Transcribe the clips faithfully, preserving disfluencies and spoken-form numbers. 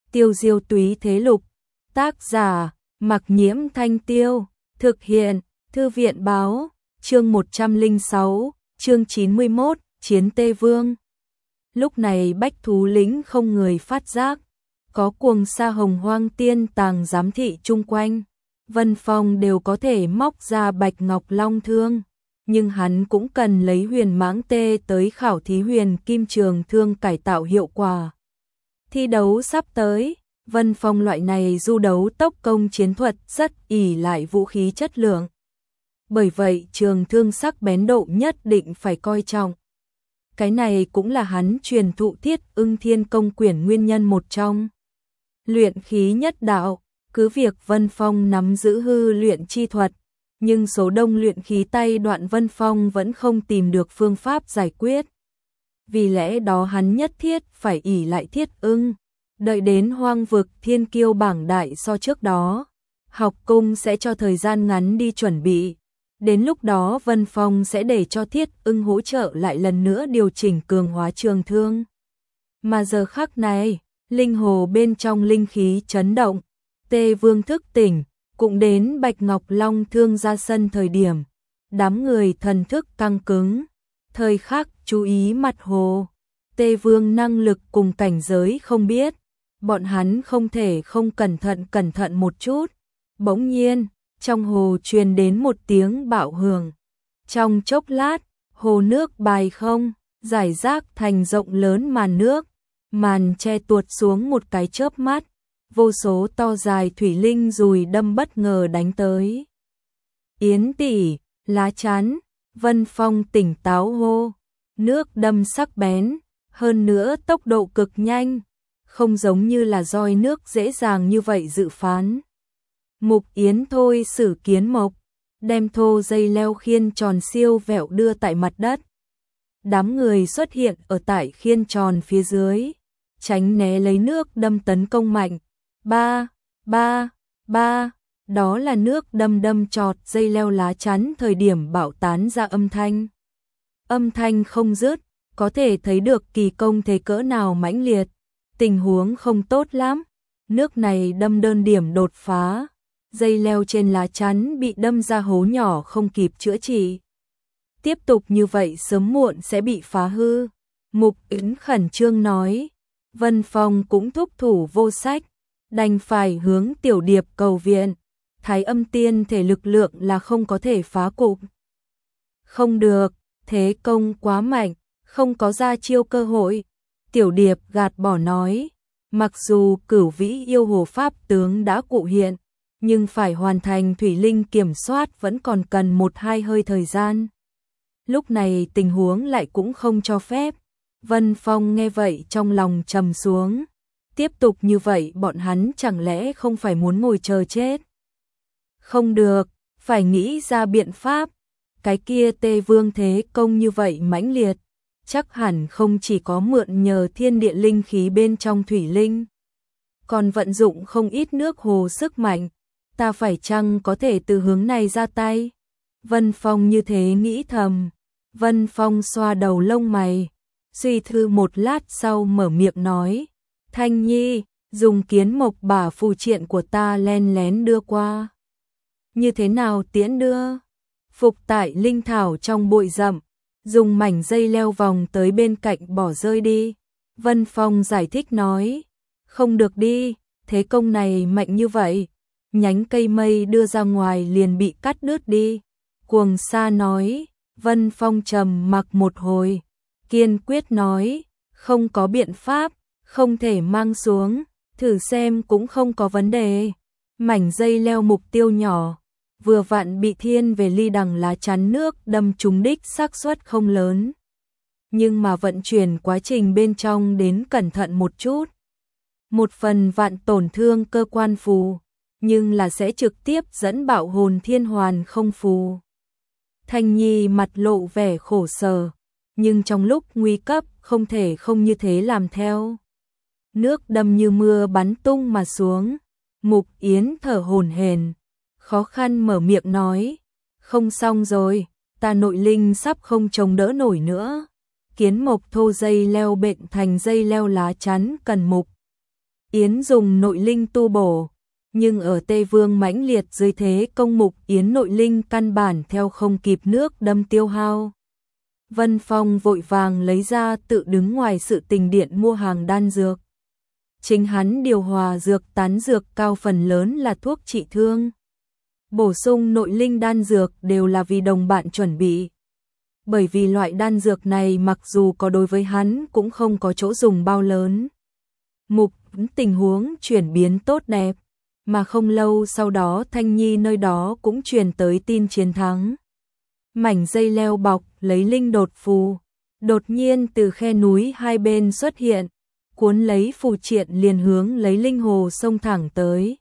Tiêu diêu túy thế lục. Tác giả, Mặc Nhiễm Thanh Tiêu. Thực hiện, Thư viện báo. Chương một trăm lẻ sáu, chương chín mươi mốt, Chiến Tê Vương. Lúc này Bách Thú Lĩnh không người phát giác. Có cuồng sa hồng hoang tiên tàng giám thị chung quanh. Vân Phong đều có thể móc ra bạch ngọc long thương. Nhưng hắn cũng cần lấy huyền mãng tê tới khảo thí huyền kim trường thương cải tạo hiệu quả. Thi đấu sắp tới, Vân Phong loại này du đấu tốc công chiến thuật rất ỷ lại vũ khí chất lượng. Bởi vậy trường thương sắc bén độ nhất định phải coi trọng. Cái này cũng là hắn truyền thụ Thiết Ưng Thiên Công quyển nguyên nhân một trong. Luyện khí nhất đạo, cứ việc Vân Phong nắm giữ hư luyện chi thuật, nhưng số đông luyện khí tay đoạn Vân Phong vẫn không tìm được phương pháp giải quyết. Vì lẽ đó hắn nhất thiết phải ỷ lại Thiết Ưng, đợi đến hoang vực thiên kiêu bảng đại so trước đó. Học cung sẽ cho thời gian ngắn đi chuẩn bị. Đến lúc đó Vân Phong sẽ để cho Thiết Ưng hỗ trợ lại lần nữa điều chỉnh cường hóa trường thương. Mà giờ khắc này, linh hồ bên trong linh khí chấn động, Tê Vương thức tỉnh, cũng đến Bạch Ngọc Long thương ra sân thời điểm. Đám người thần thức căng cứng, thời khắc chú ý mặt hồ. Tê Vương năng lực cùng cảnh giới không biết, bọn hắn không thể không cẩn thận cẩn thận một chút. Bỗng nhiên, trong hồ truyền đến một tiếng bạo hưởng. Trong chốc lát, hồ nước bài không, giải rác thành rộng lớn màn nước, màn che tuột xuống một cái chớp mắt, vô số to dài thủy linh dùi đâm bất ngờ đánh tới. Yến tỷ, lá chắn, Vân Phong tỉnh táo hô, nước đâm sắc bén, hơn nữa tốc độ cực nhanh, không giống như là roi nước dễ dàng như vậy dự phán. Mục Yến thôi sử kiến mộc, đem thô dây leo khiên tròn siêu vẹo đưa tại mặt đất. Đám người xuất hiện ở tại khiên tròn phía dưới, tránh né lấy nước đâm tấn công mạnh. Ba, ba, ba, đó là nước đâm đâm trọt dây leo lá chắn thời điểm bạo tán ra âm thanh. Âm thanh không dứt, có thể thấy được kỳ công thế cỡ nào mãnh liệt. Tình huống không tốt lắm, nước này đâm đơn điểm đột phá. Dây leo trên lá chắn bị đâm ra hố nhỏ không kịp chữa trị. Tiếp tục như vậy sớm muộn sẽ bị phá hư. Mục Yến khẩn trương nói. Vân Phong cũng thúc thủ vô sách, đành phải hướng Tiểu Điệp cầu viện. Thái Âm Tiên thể lực lượng là không có thể phá cục. Không được, thế công quá mạnh, không có ra chiêu cơ hội. Tiểu Điệp gạt bỏ nói. Mặc dù Cửu Vĩ yêu hồ pháp tướng đã cụ hiện, nhưng phải hoàn thành thủy linh kiểm soát vẫn còn cần một hai hơi thời gian. Lúc này tình huống lại cũng không cho phép. Vân Phong nghe vậy trong lòng trầm xuống. Tiếp tục như vậy bọn hắn chẳng lẽ không phải muốn ngồi chờ chết? Không được, phải nghĩ ra biện pháp. Cái kia Tê Vương thế công như vậy mãnh liệt, chắc hẳn không chỉ có mượn nhờ thiên địa linh khí bên trong thủy linh, còn vận dụng không ít nước hồ sức mạnh. Ta phải chăng có thể từ hướng này ra tay? Vân Phong như thế nghĩ thầm. Vân Phong xoa đầu lông mày, suy thư một lát sau mở miệng nói. Thanh Nhi, dùng kiến mộc bả phù triện của ta len lén đưa qua. Như thế nào tiễn đưa? Phục tại linh thảo trong bụi rậm, dùng mảnh dây leo vòng tới bên cạnh bỏ rơi đi. Vân Phong giải thích nói. Không được đi, thế công này mạnh như vậy, nhánh cây mây đưa ra ngoài liền bị cắt đứt đi. Cuồng Sa nói. Vân Phong trầm mặc một hồi, kiên quyết nói. Không có biện pháp, không thể mang xuống, thử xem cũng không có vấn đề. Mảnh dây leo mục tiêu nhỏ, vừa vặn bị thiên về ly đằng lá chắn nước đâm trúng đích xác suất không lớn. Nhưng mà vận chuyển quá trình bên trong đến cẩn thận một chút. Một phần vạn tổn thương cơ quan phù, nhưng là sẽ trực tiếp dẫn bạo hồn thiên hoàn không phù. Thanh Nhi mặt lộ vẻ khổ sở, nhưng trong lúc nguy cấp không thể không như thế làm theo. Nước đâm như mưa bắn tung mà xuống. Mục Yến thở hổn hển, khó khăn mở miệng nói. Không xong rồi, ta nội linh sắp không chống đỡ nổi nữa. Kiến mộc thô dây leo bệnh thành dây leo lá chắn cần mục. Yến dùng nội linh tu bổ, nhưng ở Tây Vương mãnh liệt dưới thế công Mục Yến nội linh căn bản theo không kịp nước đâm tiêu hao. Vân Phong vội vàng lấy ra tự đứng ngoài sự tình điện mua hàng đan dược. Chính hắn điều hòa dược tán dược cao phần lớn là thuốc trị thương. Bổ sung nội linh đan dược đều là vì đồng bạn chuẩn bị. Bởi vì loại đan dược này mặc dù có đối với hắn cũng không có chỗ dùng bao lớn. Mục tình huống chuyển biến tốt đẹp, mà không lâu sau đó Thanh Nhi nơi đó cũng truyền tới tin chiến thắng. Mảnh dây leo bọc lấy linh đột phù, đột nhiên từ khe núi hai bên xuất hiện, cuốn lấy phù triện liền hướng lấy linh hồ xông thẳng tới.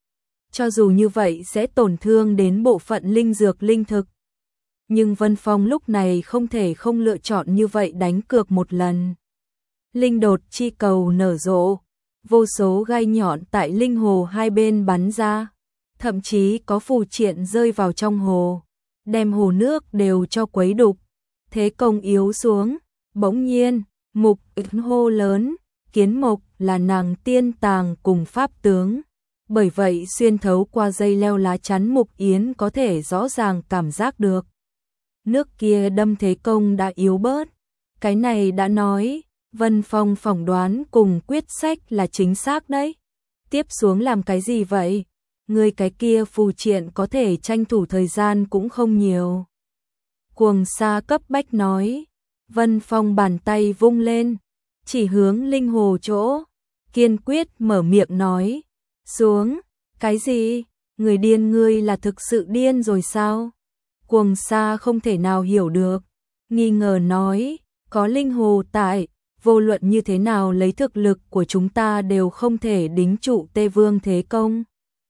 Cho dù như vậy sẽ tổn thương đến bộ phận linh dược linh thực, nhưng Vân Phong lúc này không thể không lựa chọn như vậy đánh cược một lần. Linh đột chi cầu nở rộ, vô số gai nhọn tại linh hồ hai bên bắn ra, thậm chí có phù triện rơi vào trong hồ, đem hồ nước đều cho quấy đục. Thế công yếu xuống, bỗng nhiên, Mục Yến hô lớn, Kiến Mộc là nàng tiên tàng cùng pháp tướng. Bởi vậy xuyên thấu qua dây leo lá chắn Mục Yến có thể rõ ràng cảm giác được. Nước kia đâm thế công đã yếu bớt. Cái này đã nói, Vân Phong phỏng đoán cùng quyết sách là chính xác đấy. Tiếp xuống làm cái gì vậy? Người cái kia phù triện có thể tranh thủ thời gian cũng không nhiều. Cuồng Sa cấp bách nói. Vân Phong bàn tay vung lên, chỉ hướng linh hồ chỗ, kiên quyết mở miệng nói. Xuống, cái gì? Người điên ngươi là thực sự điên rồi sao? Cuồng Sa không thể nào hiểu được, nghi ngờ nói, có linh hồ tại, vô luận như thế nào lấy thực lực của chúng ta đều không thể đính trụ Tê Vương thế công.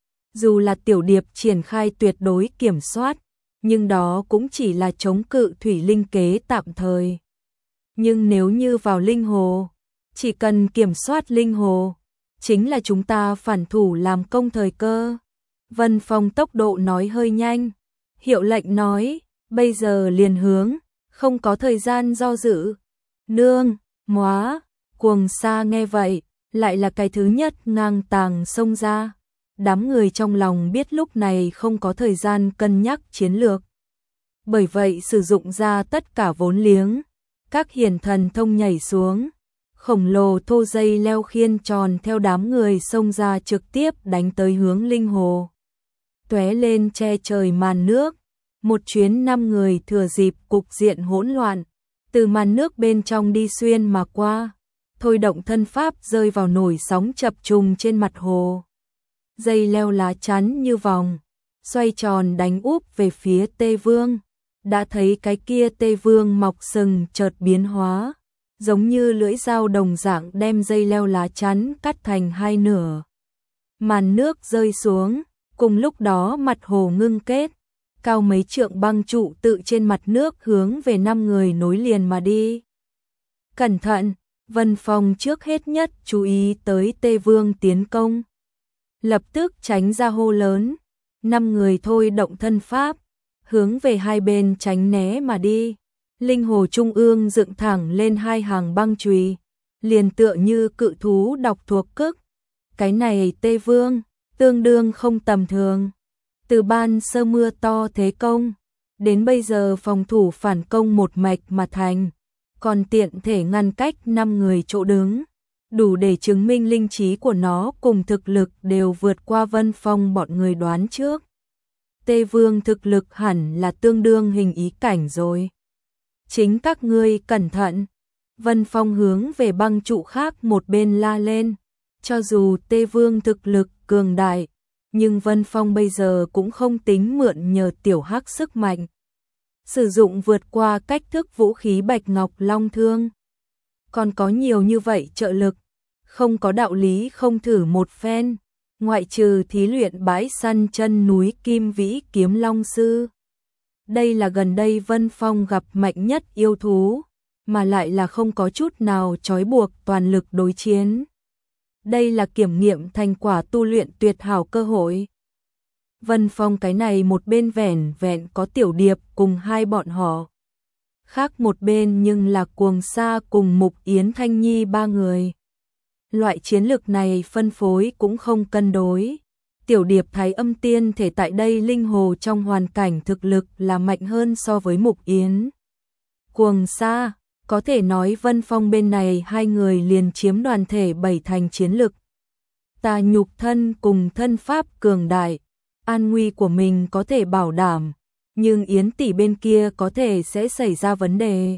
Dù là tiểu điệp triển khai tuyệt đối kiểm soát, nhưng đó cũng chỉ là chống cự thủy linh kế tạm thời. Nhưng nếu như vào linh hồ, chỉ cần kiểm soát linh hồ, chính là chúng ta phản thủ làm công thời cơ. Vân Phong tốc độ nói hơi nhanh, hiệu lệnh nói, bây giờ liền hướng, không có thời gian do dự. Nương, móa, Cuồng Sa nghe vậy, lại là cái thứ nhất ngang tàng xông ra. Đám người trong lòng biết lúc này không có thời gian cân nhắc chiến lược. Bởi vậy sử dụng ra tất cả vốn liếng, các hiển thần thông nhảy xuống. Khổng lồ thô dây leo khiên tròn theo đám người xông ra trực tiếp đánh tới hướng linh hồ. Tóe lên che trời màn nước, một chuyến năm người thừa dịp cục diện hỗn loạn, từ màn nước bên trong đi xuyên mà qua, thôi động thân pháp rơi vào nổi sóng chập trùng trên mặt hồ. Dây leo lá chắn như vòng, xoay tròn đánh úp về phía Tê Vương. Đã thấy cái kia Tê Vương mọc sừng chợt biến hóa, giống như lưỡi dao đồng dạng đem dây leo lá chắn cắt thành hai nửa. Màn nước rơi xuống, cùng lúc đó mặt hồ ngưng kết, cao mấy trượng băng trụ tự trên mặt nước hướng về năm người nối liền mà đi. Cẩn thận, Vân Phong trước hết nhất chú ý tới Tê Vương tiến công. Lập tức tránh ra hô lớn, năm người thôi động thân pháp, hướng về hai bên tránh né mà đi. Linh hồ trung ương dựng thẳng lên hai hàng băng chùy, liền tựa như cự thú độc thuộc cức. Cái này Tê Vương, tương đương không tầm thường. Từ ban sơ mưa to thế công, đến bây giờ phòng thủ phản công một mạch mà thành, còn tiện thể ngăn cách năm người chỗ đứng, đủ để chứng minh linh trí của nó cùng thực lực đều vượt qua Vân Phong bọn người đoán trước. Tê Vương thực lực hẳn là tương đương hình ý cảnh rồi. Chính các ngươi cẩn thận. Vân Phong hướng về băng trụ khác một bên la lên. Cho dù Tê Vương thực lực cường đại, nhưng Vân Phong bây giờ cũng không tính mượn nhờ tiểu hắc sức mạnh. Sử dụng vượt qua cách thức vũ khí bạch ngọc long thương. Còn có nhiều như vậy trợ lực, không có đạo lý không thử một phen, ngoại trừ thí luyện bãi săn chân núi Kim Vĩ Kiếm Long Sư. Đây là gần đây Vân Phong gặp mạnh nhất yêu thú, mà lại là không có chút nào trói buộc toàn lực đối chiến. Đây là kiểm nghiệm thành quả tu luyện tuyệt hảo cơ hội. Vân Phong cái này một bên vẻn vẹn có Tiểu Điệp cùng hai bọn họ. Khác một bên nhưng là Cuồng Sa cùng Mục Yến Thanh Nhi ba người. Loại chiến lực này phân phối cũng không cân đối. Tiểu Điệp Thái Âm tiên thể tại đây linh hồ trong hoàn cảnh thực lực là mạnh hơn so với Mục Yến. Cuồng Sa, có thể nói Vân Phong bên này hai người liền chiếm đoàn thể bảy thành chiến lực. Ta nhục thân cùng thân pháp cường đại, an nguy của mình có thể bảo đảm, nhưng Yến tỷ bên kia có thể sẽ xảy ra vấn đề.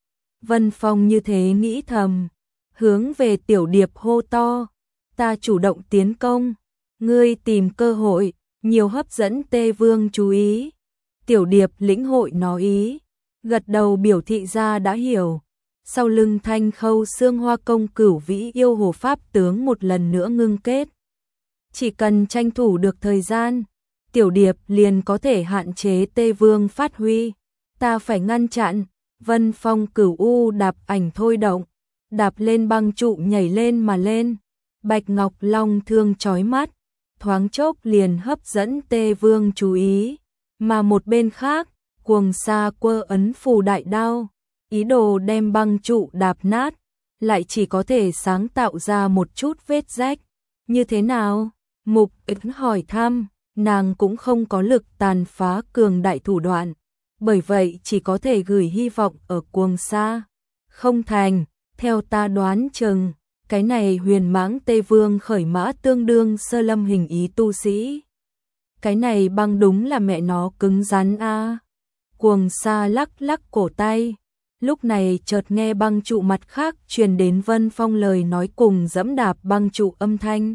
Vân Phong như thế nghĩ thầm, hướng về Tiểu Điệp hô to, ta chủ động tiến công, ngươi tìm cơ hội, nhiều hấp dẫn Tê Vương chú ý. Tiểu Điệp lĩnh hội nó ý, gật đầu biểu thị ra đã hiểu. Sau lưng Thanh Khâu Xương Hoa Công Cửu Vĩ Yêu Hồ Pháp tướng một lần nữa ngưng kết. Chỉ cần tranh thủ được thời gian, Tiểu Điệp liền có thể hạn chế Tê Vương phát huy. Ta phải ngăn chặn. Vân Phong Cửu U đạp ảnh thôi động, đạp lên băng trụ nhảy lên mà lên. Bạch Ngọc Long thương chói mắt, thoáng chốc liền hấp dẫn Tê Vương chú ý. Mà một bên khác, Cuồng Sa quơ ấn phù đại đao, ý đồ đem băng trụ đạp nát, lại chỉ có thể sáng tạo ra một chút vết rách. Như thế nào? Mục Yến hỏi thăm, nàng cũng không có lực tàn phá cường đại thủ đoạn, bởi vậy chỉ có thể gửi hy vọng ở Cuồng Sa. Không thành, theo ta đoán chừng, cái này Huyền Mãng Tê Vương khởi mã tương đương sơ lâm hình ý tu sĩ. Cái này băng đúng là mẹ nó cứng rắn a. À. Cuồng Sa lắc lắc cổ tay. Lúc này chợt nghe băng trụ mặt khác truyền đến Vân Phong lời nói cùng dẫm đạp băng trụ âm thanh.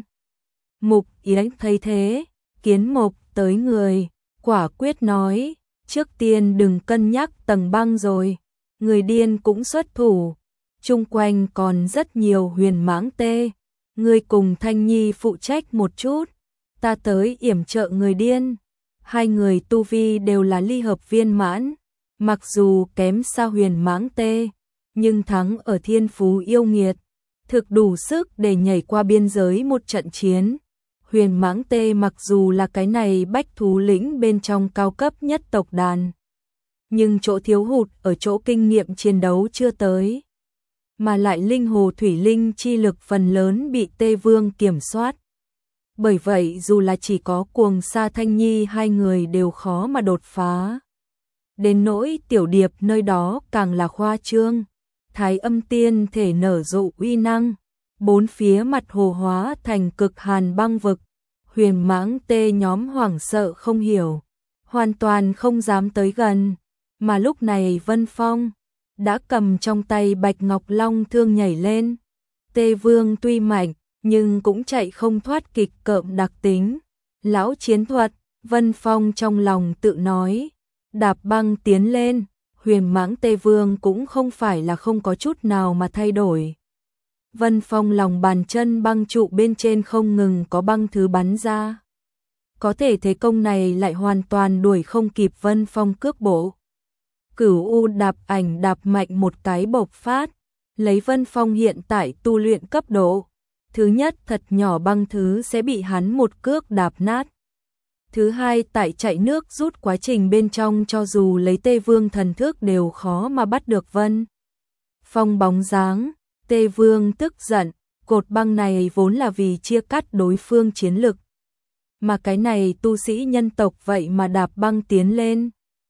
Mục Yến thấy thế, kiến mục tới người, quả quyết nói, trước tiên đừng cân nhắc tầng băng rồi, người điên cũng xuất thủ, chung quanh còn rất nhiều huyền mãng tê, ngươi cùng Thanh Nhi phụ trách một chút, ta tới yểm trợ người điên. Hai người tu vi đều là ly hợp viên mãn, mặc dù kém xa huyền mãng tê, nhưng thắng ở thiên phú yêu nghiệt, thực đủ sức để nhảy qua biên giới một trận chiến. Huyền mãng tê mặc dù là cái này bách thú lĩnh bên trong cao cấp nhất tộc đàn, nhưng chỗ thiếu hụt ở chỗ kinh nghiệm chiến đấu chưa tới, mà lại linh hồ thủy linh chi lực phần lớn bị Tê Vương kiểm soát. Bởi vậy dù là chỉ có Cuồng Sa Thanh Nhi hai người đều khó mà đột phá. Đến nỗi Tiểu Điệp nơi đó càng là khoa trương, Thái Âm tiên thể nở rộ uy năng, bốn phía mặt hồ hóa thành cực hàn băng vực, huyền mãng tê nhóm hoảng sợ không hiểu, hoàn toàn không dám tới gần, mà lúc này Vân Phong đã cầm trong tay Bạch Ngọc Long thương nhảy lên. Tê Vương tuy mạnh, nhưng cũng chạy không thoát kịch cợm đặc tính. Lão chiến thuật, Vân Phong trong lòng tự nói, đạp băng tiến lên, huyền mãng Tê Vương cũng không phải là không có chút nào mà thay đổi. Vân Phong lòng bàn chân băng trụ bên trên không ngừng có băng thứ bắn ra. Có thể thế công này lại hoàn toàn đuổi không kịp Vân Phong cước bộ. Cửu U đạp ảnh đạp mạnh một cái bộc phát, lấy Vân Phong hiện tại tu luyện cấp độ. Thứ nhất thật nhỏ băng thứ sẽ bị hắn một cước đạp nát. Thứ hai tại chạy nước rút quá trình bên trong cho dù lấy Tê Vương thần thức đều khó mà bắt được Vân Phong bóng dáng. Tê Vương tức giận, cột băng này vốn là vì chia cắt đối phương chiến lực. Mà cái này tu sĩ nhân tộc vậy mà đạp băng tiến lên.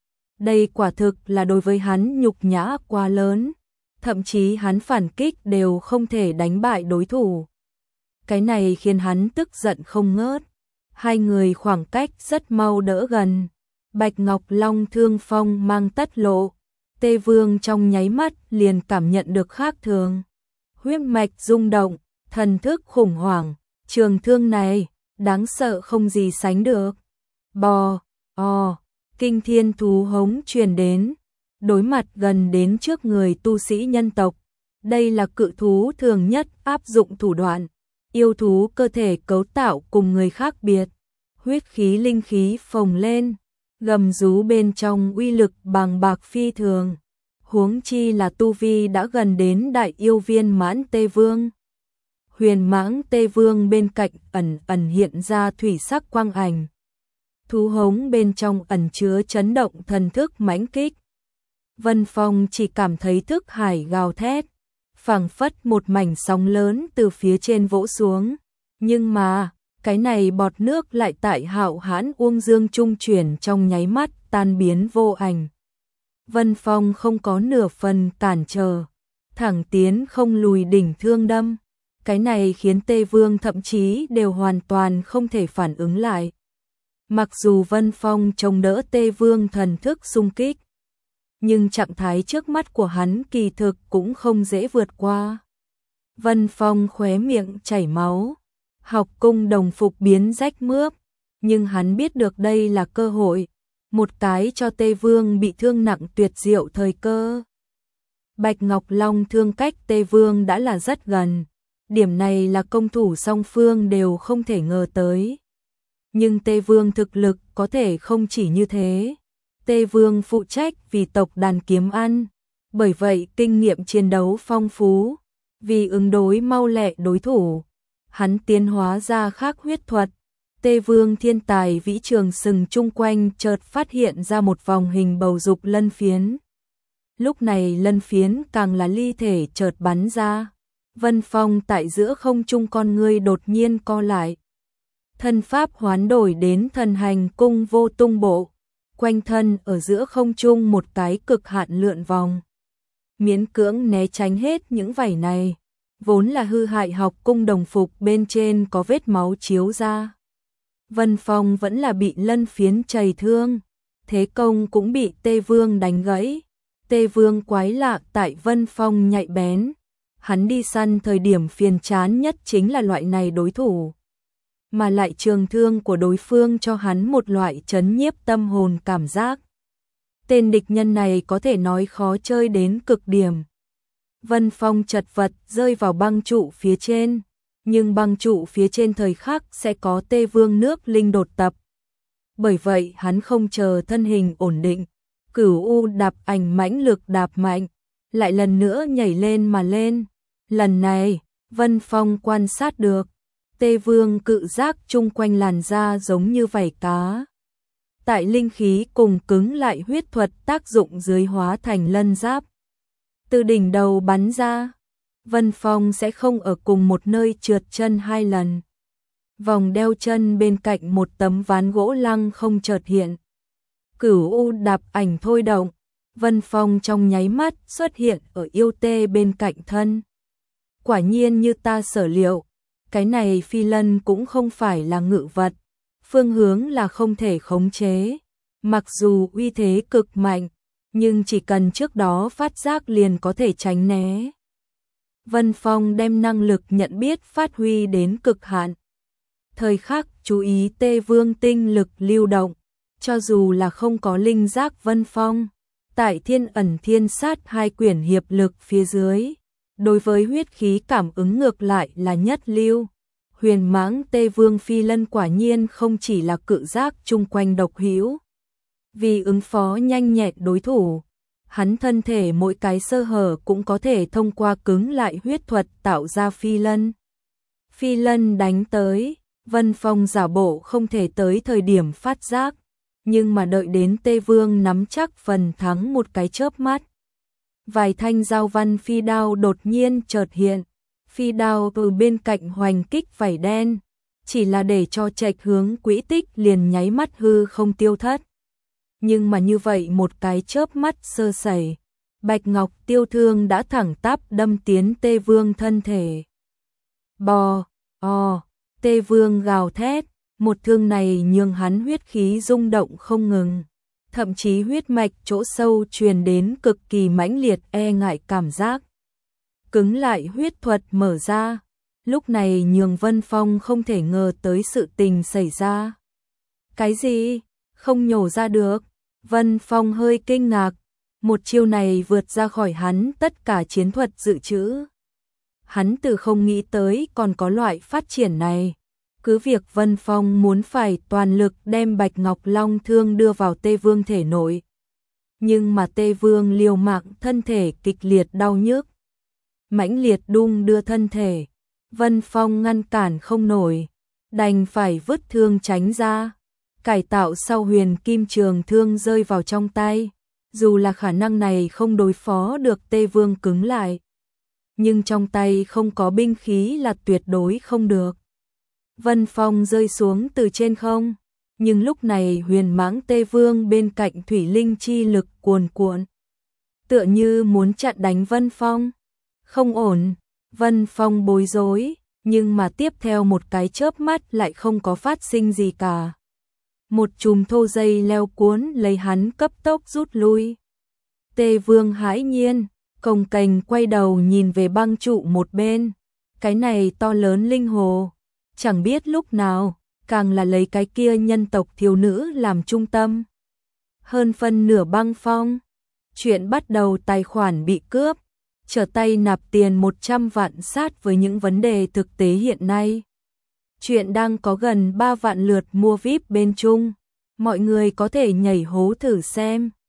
Đây quả thực là đối với hắn nhục nhã quá lớn. Thậm chí hắn phản kích đều không thể đánh bại đối thủ. Cái này khiến hắn tức giận không ngớt. Hai người khoảng cách rất mau đỡ gần. Bạch Ngọc Long thương phong mang tất lộ. Tê Vương trong nháy mắt liền cảm nhận được khác thường. Huyết mạch rung động, thần thức khủng hoảng, trường thương này, đáng sợ không gì sánh được. Bò, o, kinh thiên thú hống truyền đến, đối mặt gần đến trước người tu sĩ nhân tộc. Đây là cự thú thường nhất áp dụng thủ đoạn, yêu thú cơ thể cấu tạo cùng người khác biệt. Huyết khí linh khí phồng lên, gầm rú bên trong uy lực bàng bạc phi thường. Huống chi là tu vi đã gần đến đại yêu viên mãn Tê Vương. Huyền mãng Tê Vương bên cạnh ẩn ẩn hiện ra thủy sắc quang ảnh. Thú hống bên trong ẩn chứa chấn động thần thức mãnh kích. Vân Phong chỉ cảm thấy thức hải gào thét, phảng phất một mảnh sóng lớn từ phía trên vỗ xuống. Nhưng mà, cái này bọt nước lại tại hạo hãn uông dương trung chuyển trong nháy mắt tan biến vô ảnh. Vân Phong không có nửa phần cản trở, thẳng tiến không lùi đỉnh thương đâm. Cái này khiến Tê Vương thậm chí đều hoàn toàn không thể phản ứng lại. Mặc dù Vân Phong chống đỡ Tê Vương thần thức xung kích, nhưng trạng thái trước mắt của hắn kỳ thực cũng không dễ vượt qua. Vân Phong khóe miệng chảy máu, học cung đồng phục biến rách mướp, nhưng hắn biết được đây là cơ hội, một cái cho Tê Vương bị thương nặng tuyệt diệu thời cơ. Bạch Ngọc Long thương cách Tê Vương đã là rất gần, điểm này là công thủ song phương đều không thể ngờ tới. Nhưng Tê Vương thực lực có thể không chỉ như thế. Tê Vương phụ trách vì tộc đàn kiếm ăn, bởi vậy kinh nghiệm chiến đấu phong phú, vì ứng đối mau lẹ đối thủ. Hắn tiến hóa ra khác huyết thuật. Tê Vương thiên tài vĩ trường sừng chung quanh chợt phát hiện ra một vòng hình bầu dục lân phiến. Lúc này lân phiến càng là ly thể chợt bắn ra. Vân Phong tại giữa không trung con ngươi đột nhiên co lại. Thân pháp hoán đổi đến thần hành cung vô tung bộ, quanh thân ở giữa không trung một cái cực hạn lượn vòng. Miễn cưỡng né tránh hết những vảy này, vốn là hư hại học cung đồng phục bên trên có vết máu chiếu ra. Vân Phong vẫn là bị lân phiến chảy thương, thế công cũng bị Tê Vương đánh gãy. Tê Vương quái lạ tại Vân Phong nhạy bén, hắn đi săn thời điểm phiền chán nhất chính là loại này đối thủ. Mà lại trường thương của đối phương cho hắn một loại chấn nhiếp tâm hồn cảm giác. Tên địch nhân này có thể nói khó chơi đến cực điểm. Vân Phong chật vật rơi vào băng trụ phía trên, nhưng băng trụ phía trên thời khắc sẽ có Tê Vương nước linh đột tập. Bởi vậy hắn không chờ thân hình ổn định, Cửu U đạp ảnh mãnh lực đạp mạnh, lại lần nữa nhảy lên mà lên. Lần này, Vân Phong quan sát được, Tê Vương cự giác chung quanh làn da giống như vảy cá. Tại linh khí cùng cứng lại huyết thuật tác dụng dưới hóa thành lân giáp. Từ đỉnh đầu bắn ra, Vân Phong sẽ không ở cùng một nơi trượt chân hai lần. Vòng đeo chân bên cạnh một tấm ván gỗ lăng không chợt hiện. Cửu U đạp ảnh thôi động, Vân Phong trong nháy mắt xuất hiện ở yêu tê bên cạnh thân. Quả nhiên như ta sở liệu, cái này phi lân cũng không phải là ngự vật, phương hướng là không thể khống chế. Mặc dù uy thế cực mạnh, nhưng chỉ cần trước đó phát giác liền có thể tránh né. Vân Phong đem năng lực nhận biết phát huy đến cực hạn. Thời khắc chú ý Tê Vương tinh lực lưu động, cho dù là không có linh giác Vân Phong, tại thiên ẩn thiên sát hai quyển hiệp lực phía dưới, đối với huyết khí cảm ứng ngược lại là nhất lưu. Huyền mãng Tê Vương phi lân quả nhiên không chỉ là cự giác chung quanh độc hữu. Vì ứng phó nhanh nhẹn đối thủ, hắn thân thể mỗi cái sơ hở cũng có thể thông qua cứng lại huyết thuật tạo ra phi lân. Phi lân đánh tới, Vân Phong giả bộ không thể tới thời điểm phát giác, nhưng mà đợi đến Tê Vương nắm chắc phần thắng một cái chớp mắt. Vài thanh giao văn phi đao đột nhiên chợt hiện, phi đao từ bên cạnh hoành kích vảy đen, chỉ là để cho trạch hướng quỹ tích liền nháy mắt hư không tiêu thất. Nhưng mà như vậy một cái chớp mắt sơ sẩy, Bạch Ngọc tiêu thương đã thẳng tắp đâm tiến Tê Vương thân thể. Bò, o, Tê Vương gào thét, một thương này nhường hắn huyết khí rung động không ngừng, thậm chí huyết mạch chỗ sâu truyền đến cực kỳ mãnh liệt e ngại cảm giác. Cứng lại huyết thuật mở ra, lúc này nhường Vân Phong không thể ngờ tới sự tình xảy ra. Cái gì? Không nhổ ra được. Vân Phong hơi kinh ngạc, một chiêu này vượt ra khỏi hắn tất cả chiến thuật dự trữ. Hắn từ không nghĩ tới còn có loại phát triển này. Cứ việc Vân Phong muốn phải toàn lực đem Bạch Ngọc Long thương đưa vào Tê Vương thể nội. Nhưng mà Tê Vương liều mạng thân thể kịch liệt đau nhức. Mãnh liệt đung đưa thân thể, Vân Phong ngăn cản không nổi, đành phải vứt thương tránh ra. Cải tạo sau huyền kim trường thương rơi vào trong tay, dù là khả năng này không đối phó được Tê Vương cứng lại. nhưng trong tay không có binh khí là tuyệt đối không được. Vân Phong rơi xuống từ trên không, nhưng lúc này Huyền Mãng Tê Vương bên cạnh thủy linh chi lực cuồn cuộn, tựa như muốn chặn đánh Vân Phong. Không ổn, Vân Phong bối rối, nhưng mà tiếp theo một cái chớp mắt lại không có phát sinh gì cả. Một chùm thô dây leo cuốn lấy hắn cấp tốc rút lui. Tê Vương hãi nhiên, cồng kềnh quay đầu nhìn về băng trụ một bên. Cái này to lớn linh hồ, chẳng biết lúc nào, càng là lấy cái kia nhân tộc thiếu nữ làm trung tâm. Hơn phân nửa băng phong. Chuyện bắt đầu tài khoản bị cướp, trở tay nạp tiền một trăm vạn sát với những vấn đề thực tế hiện nay. Chuyện đang có gần ba vạn lượt mua víp bên Trung. Mọi người có thể nhảy hố thử xem.